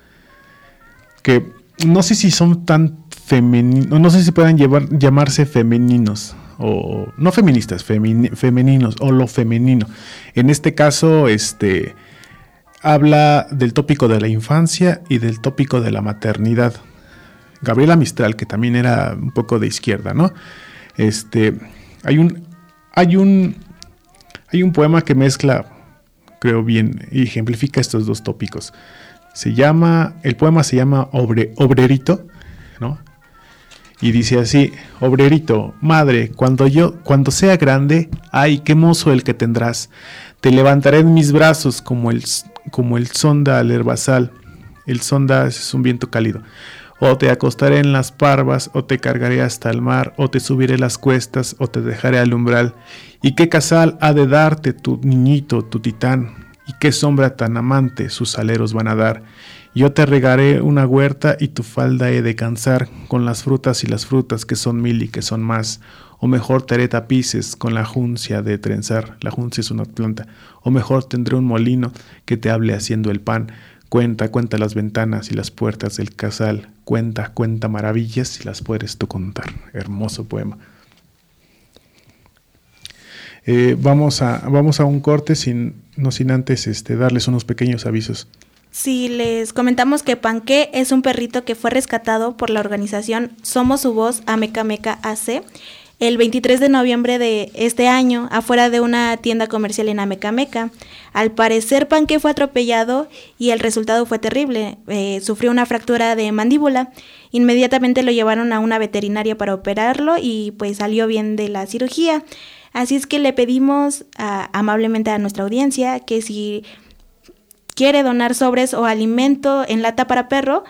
que no sé si son tan femeninos, no sé si puedan llevar, llamarse femeninos, o no feministas, femini, femeninos, o lo femenino. En este caso, este, habla del tópico de la infancia y del tópico de la maternidad. Gabriela Mistral, que también era un poco de izquierda, ¿no? Este, hay un, hay un, hay un poema que mezcla, creo bien, y ejemplifica estos dos tópicos. Se llama, el poema se llama Obre, Obrerito, ¿no? Y dice así: obrerito, madre, cuando yo, cuando sea grande, ay, qué mozo el que tendrás. Te levantaré en mis brazos como el, como el sonda al herbazal. El sonda es un viento cálido. O te acostaré en las parvas, o te cargaré hasta el mar, o te subiré las cuestas, o te dejaré al umbral. ¿Y qué casal ha de darte tu niñito, tu titán? ¿Y qué sombra tan amante sus aleros van a dar? Yo te regaré una huerta y tu falda he de cansar con las frutas y las frutas que son mil y que son más. O mejor te haré tapices con la juncia de trenzar. La juncia es una planta. O mejor tendré un molino que te hable haciendo el pan. Cuenta, cuenta las ventanas y las puertas del casal. Cuenta, cuenta maravillas si las puedes tú contar. Hermoso poema. Eh, vamos a vamos a un corte sin no sin antes este darles unos pequeños avisos. Sí, les comentamos que Panqué es un perrito que fue rescatado por la organización Somos Su Voz Amecameca A C el veintitrés de noviembre de este año, afuera de una tienda comercial en Amecameca. Al parecer, Panqué fue atropellado y el resultado fue terrible. Eh, sufrió una fractura de mandíbula. Inmediatamente lo llevaron a una veterinaria para operarlo y pues salió bien de la cirugía. Así es que le pedimos a, amablemente a nuestra audiencia que si quiere donar sobres o alimento en lata para perro,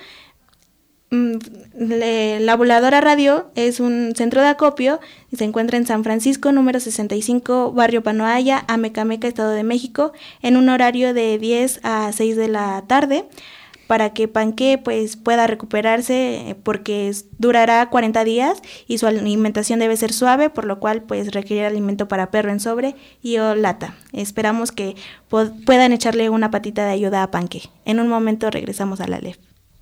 Le, La Voladora Radio es un centro de acopio y se encuentra en San Francisco, número sesenta y cinco, Barrio Panoaya, Amecameca, Estado de México, en un horario de diez a seis de la tarde, para que Panqué pues pueda recuperarse, porque durará cuarenta días y su alimentación debe ser suave, por lo cual pues requiere alimento para perro en sobre y o lata. Esperamos que po- puedan echarle una patita de ayuda a Panqué. En un momento regresamos a la L E F.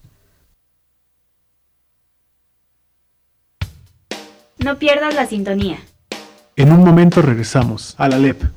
No pierdas la sintonía. En un momento regresamos a la L E P.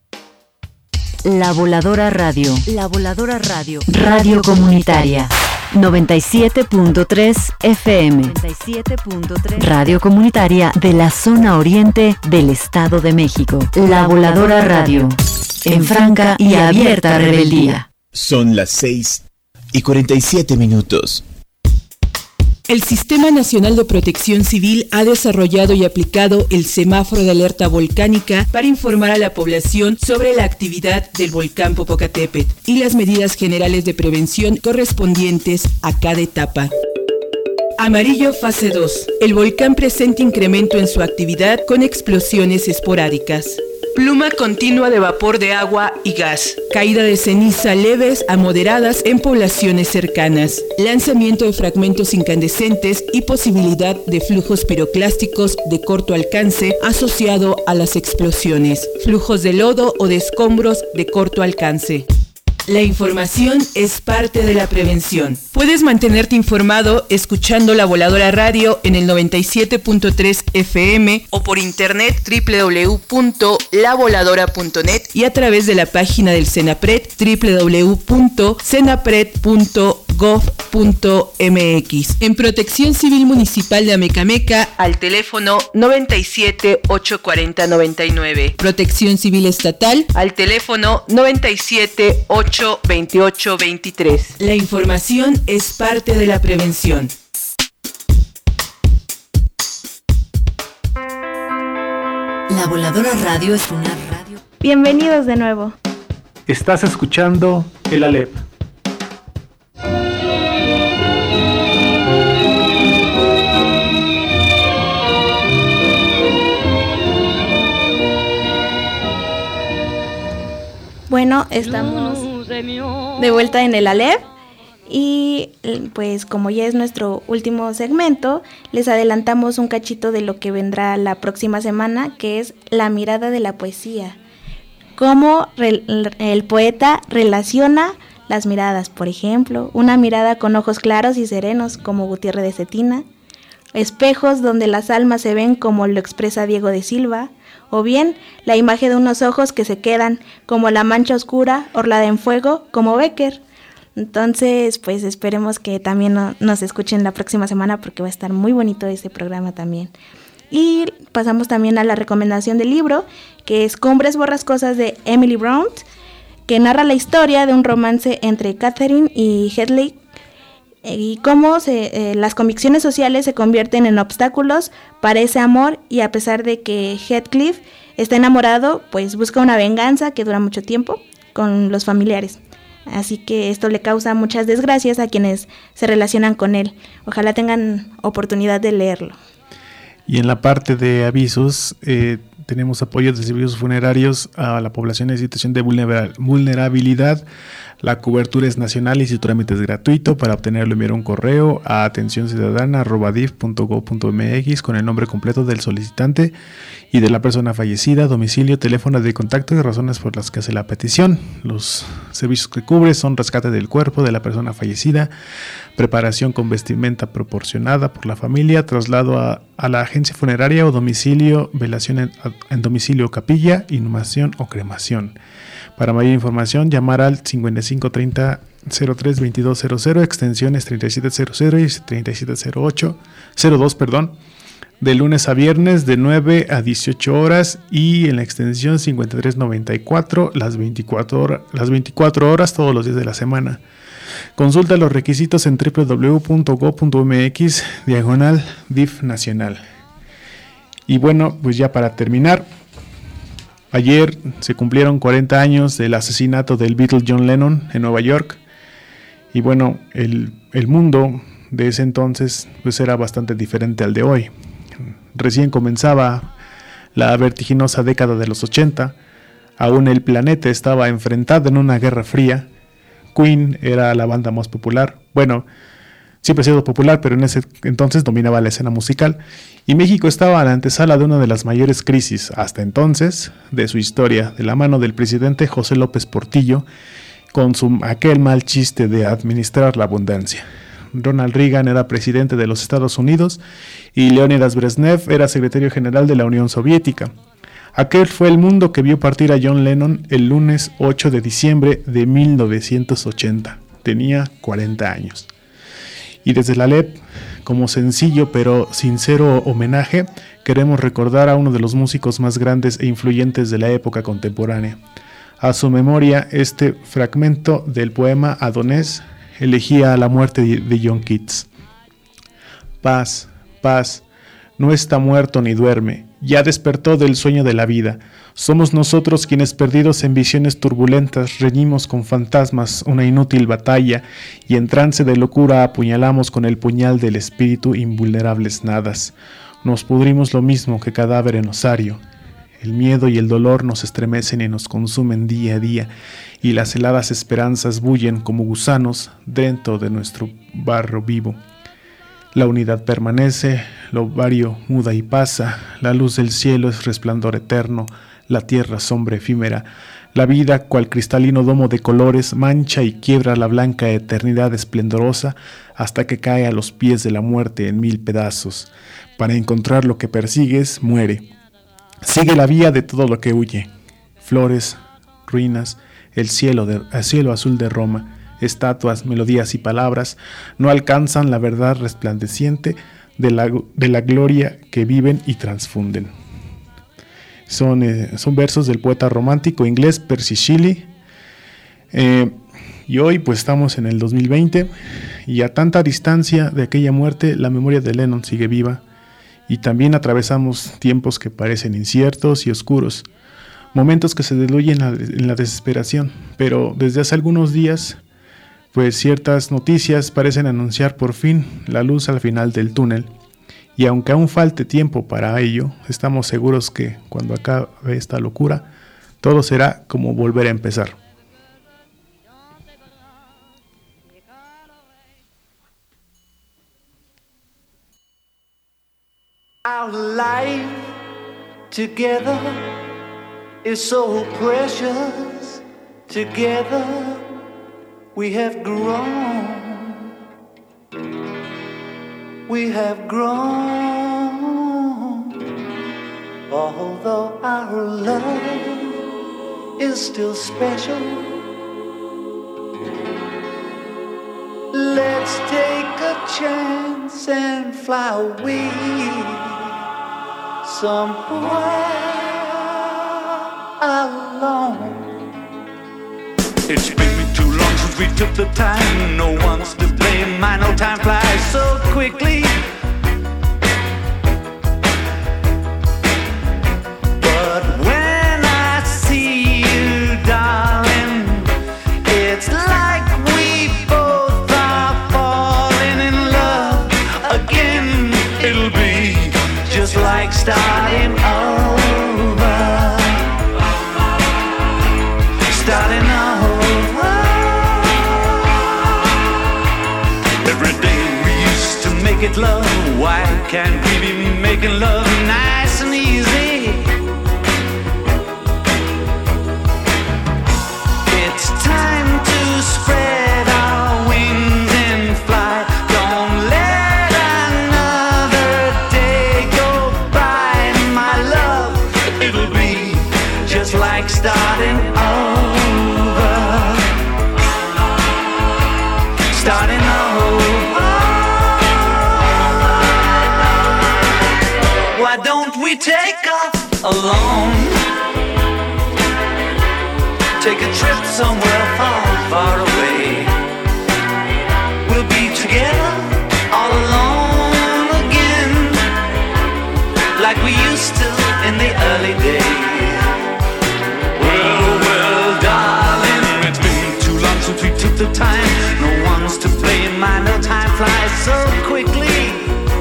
La Voladora Radio. La Voladora Radio. Radio Comunitaria. noventa y siete punto tres F M. noventa y siete punto tres. Radio Comunitaria de la zona oriente del Estado de México. La Voladora Radio. En franca y abierta rebeldía. Son las seis y cuarenta y siete minutos. El Sistema Nacional de Protección Civil ha desarrollado y aplicado el semáforo de alerta volcánica para informar a la población sobre la actividad del volcán Popocatépetl y las medidas generales de prevención correspondientes a cada etapa. Amarillo fase dos. El volcán presenta incremento en su actividad con explosiones esporádicas. Pluma continua de vapor de agua y gas. Caída de ceniza leves a moderadas en poblaciones cercanas. Lanzamiento de fragmentos incandescentes y posibilidad de flujos piroclásticos de corto alcance asociado a las explosiones. Flujos de lodo o de escombros de corto alcance. La información es parte de la prevención. Puedes mantenerte informado escuchando La Voladora Radio en el noventa y siete punto tres F M o por internet doble u doble u doble u punto la voladora punto net y a través de la página del CENAPRED doble u doble u doble u punto cenapred punto gov punto m x. En Protección Civil Municipal de Amecameca al teléfono noventa y siete, ochocientos cuarenta, noventa y nueve. Protección Civil Estatal al teléfono noventa y siete, ocho veintiocho veintitrés. La información es parte de la prevención. La Voladora Radio es una radio. Bienvenidos de nuevo. Estás escuchando el Alep. Bueno, estamos de vuelta en el Alep y pues como ya es nuestro último segmento, les adelantamos un cachito de lo que vendrá la próxima semana, que es la mirada de la poesía. Cómo re- el poeta relaciona las miradas, por ejemplo, una mirada con ojos claros y serenos como Gutiérrez de Cetina, espejos donde las almas se ven como lo expresa Diego de Silva, o bien la imagen de unos ojos que se quedan como La mancha oscura, orlada en fuego, como Becker. Entonces, pues esperemos que también no, nos escuchen la próxima semana porque va a estar muy bonito este programa también. Y pasamos también a la recomendación del libro, que es Cumbres borrascosas de Emily Bront, que narra la historia de un romance entre Catherine y Heathcliff y cómo se, eh, las convicciones sociales se convierten en obstáculos para ese amor, y a pesar de que Heathcliff está enamorado, pues busca una venganza que dura mucho tiempo con los familiares. Así que esto le causa muchas desgracias a quienes se relacionan con él. Ojalá tengan oportunidad de leerlo. Y en la parte de avisos, eh, tenemos apoyo de servicios funerarios a la población en situación de vulnerabilidad. La cobertura es nacional y su trámite es gratuito. Para obtenerlo, enviar un correo a atención ciudadana arroba dif punto gob punto m x con el nombre completo del solicitante y de la persona fallecida, domicilio, teléfono de contacto y razones por las que hace la petición. Los servicios que cubre son rescate del cuerpo de la persona fallecida, preparación con vestimenta proporcionada por la familia, traslado a, a la agencia funeraria o domicilio, velación en, en domicilio o capilla, inhumación o cremación. Para mayor información, llamar al cincuenta y cinco treinta cero tres veintidós cero cero, extensiones treinta y siete cero cero y treinta y siete cero ocho, cero dos, perdón, de lunes a viernes de nueve a dieciocho horas, y en la extensión cincuenta y tres noventa y cuatro las veinticuatro horas, las veinticuatro horas todos los días de la semana. Consulta los requisitos en doble u doble u doble u punto gob punto m x diagonal D I F nacional. Y bueno, pues ya para terminar, ayer se cumplieron cuarenta años del asesinato del Beatle John Lennon en Nueva York. Y bueno, el, el mundo de ese entonces pues era bastante diferente al de hoy. Recién comenzaba la vertiginosa década de los ochenta. Aún el planeta estaba enfrentado en una guerra fría. Queen era la banda más popular. Bueno, siempre ha sido popular, pero en ese entonces dominaba la escena musical. Y México estaba a la antesala de una de las mayores crisis, hasta entonces, de su historia, de la mano del presidente José López Portillo, con su aquel mal chiste de administrar la abundancia. Ronald Reagan era presidente de los Estados Unidos y Leónidas Brezhnev era secretario general de la Unión Soviética. Aquel fue el mundo que vio partir a John Lennon el lunes ocho de diciembre de mil novecientos ochenta. Tenía cuarenta años. Y desde la Alep, como sencillo pero sincero homenaje, queremos recordar a uno de los músicos más grandes e influyentes de la época contemporánea. A su memoria, este fragmento del poema Adonés elegía la muerte de John Keats. Paz, paz, no está muerto ni duerme, ya despertó del sueño de la vida. Somos nosotros quienes, perdidos en visiones turbulentas, reñimos con fantasmas una inútil batalla y en trance de locura apuñalamos con el puñal del espíritu invulnerables nadas. Nos pudrimos lo mismo que cadáver en osario. El miedo y el dolor nos estremecen y nos consumen día a día, y las heladas esperanzas bullen como gusanos dentro de nuestro barro vivo. La unidad permanece, lo vario muda y pasa, la luz del cielo es resplandor eterno, la tierra sombra efímera, la vida, cual cristalino domo de colores, mancha y quiebra la blanca eternidad esplendorosa hasta que cae a los pies de la muerte en mil pedazos. Para encontrar lo que persigues, muere. Sigue la vía de todo lo que huye. Flores, ruinas, el cielo, de, el cielo azul de Roma, estatuas, melodías y palabras no alcanzan la verdad resplandeciente de la, de la gloria que viven y transfunden. Son, eh, son versos del poeta romántico inglés Percy Shelley. Eh, y hoy pues estamos en el dos mil veinte y a tanta distancia de aquella muerte la memoria de Lennon sigue viva. Y también atravesamos tiempos que parecen inciertos y oscuros, momentos que se diluyen en la, en la desesperación, pero desde hace algunos días, pues ciertas noticias parecen anunciar por fin la luz al final del túnel, y aunque aún falte tiempo para ello, estamos seguros que cuando acabe esta locura, todo será como volver a empezar. Our life together is so precious. Together we have grown. We have grown. Although our love is still special, let's take a chance and fly away somewhere alone. It's been too long since we took the time. No one's to blame. I know time flies so quickly. But when I see you, darling, it's like we both are falling in love again. It'll be just like starting over, starting over. Every day we used to make it love. Why can't we be making love nice and easy? It's time to spread our wings and fly. Don't let another day go by, my love. It'll be just like starting over, starting over. Why don't we take off alone? Take a trip somewhere far, far away. We'll be together all alone again, like we used to in the early days. Well, well, darling, it's been too long since we took the time. No one's to blame, I know time flies so quickly.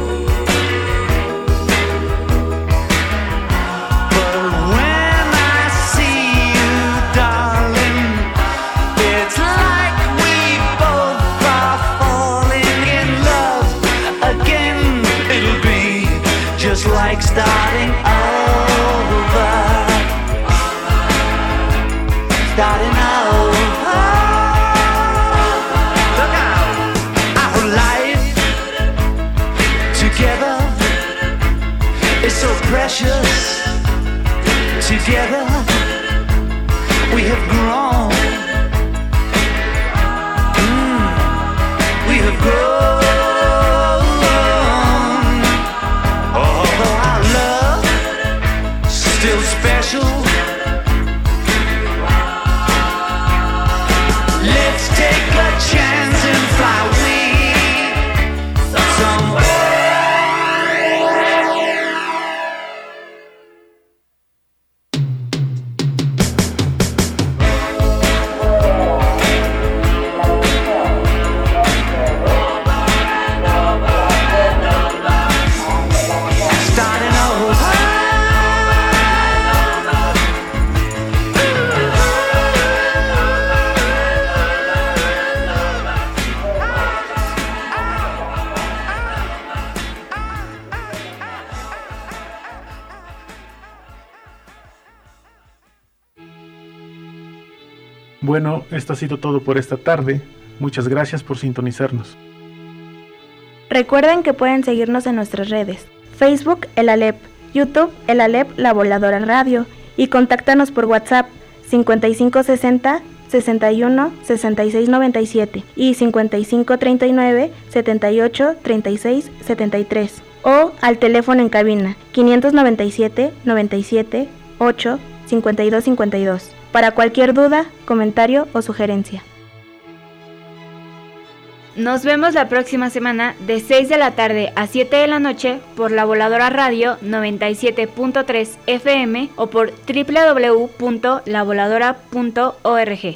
But when I see you, darling, it's like we both are falling in love again. It'll be just like starting over, starting over. Look out, our life together is so precious. Together we have grown. Mm, we have grown. Although our love still special, let's take a chance and fly away somewhere Bueno, esto ha sido todo por esta tarde. Muchas gracias por sintonizarnos. Recuerden que pueden seguirnos en nuestras redes: Facebook, el Alep, YouTube, el Alep, La Voladora Radio, y contáctanos por WhatsApp cincuenta y cinco sesenta, sesenta y uno, sesenta y seis noventa y siete y cincuenta y cinco treinta y nueve, setenta y ocho, treinta y seis, setenta y tres, o al teléfono en cabina quinientos noventa y siete, noventa y siete, ocho, cincuenta y dos cincuenta y dos para cualquier duda, comentario o sugerencia. Nos vemos la próxima semana de seis de la tarde a siete de la noche por La Voladora Radio noventa y siete punto tres F M o por doble u doble u doble u punto la voladora punto org.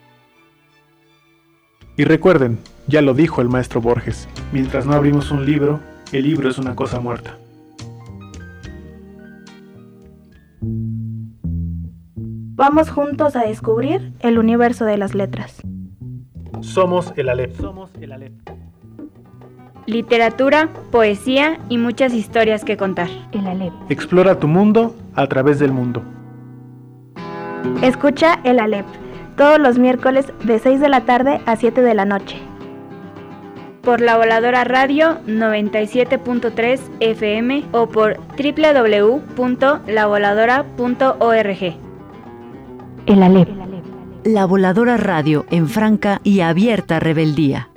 Y recuerden, ya lo dijo el maestro Borges, mientras no abrimos un libro, el libro es una cosa muerta. Vamos juntos a descubrir el universo de las letras. Somos el Alep. Somos el Alep. Literatura, poesía y muchas historias que contar. El Alep. Explora tu mundo a través del mundo. Escucha el Alep todos los miércoles de seis de la tarde a siete de la noche. Por La Voladora Radio noventa y siete punto tres F M o por doble u doble u doble u punto la voladora punto org. El Alep. La Voladora Radio en franca y abierta rebeldía.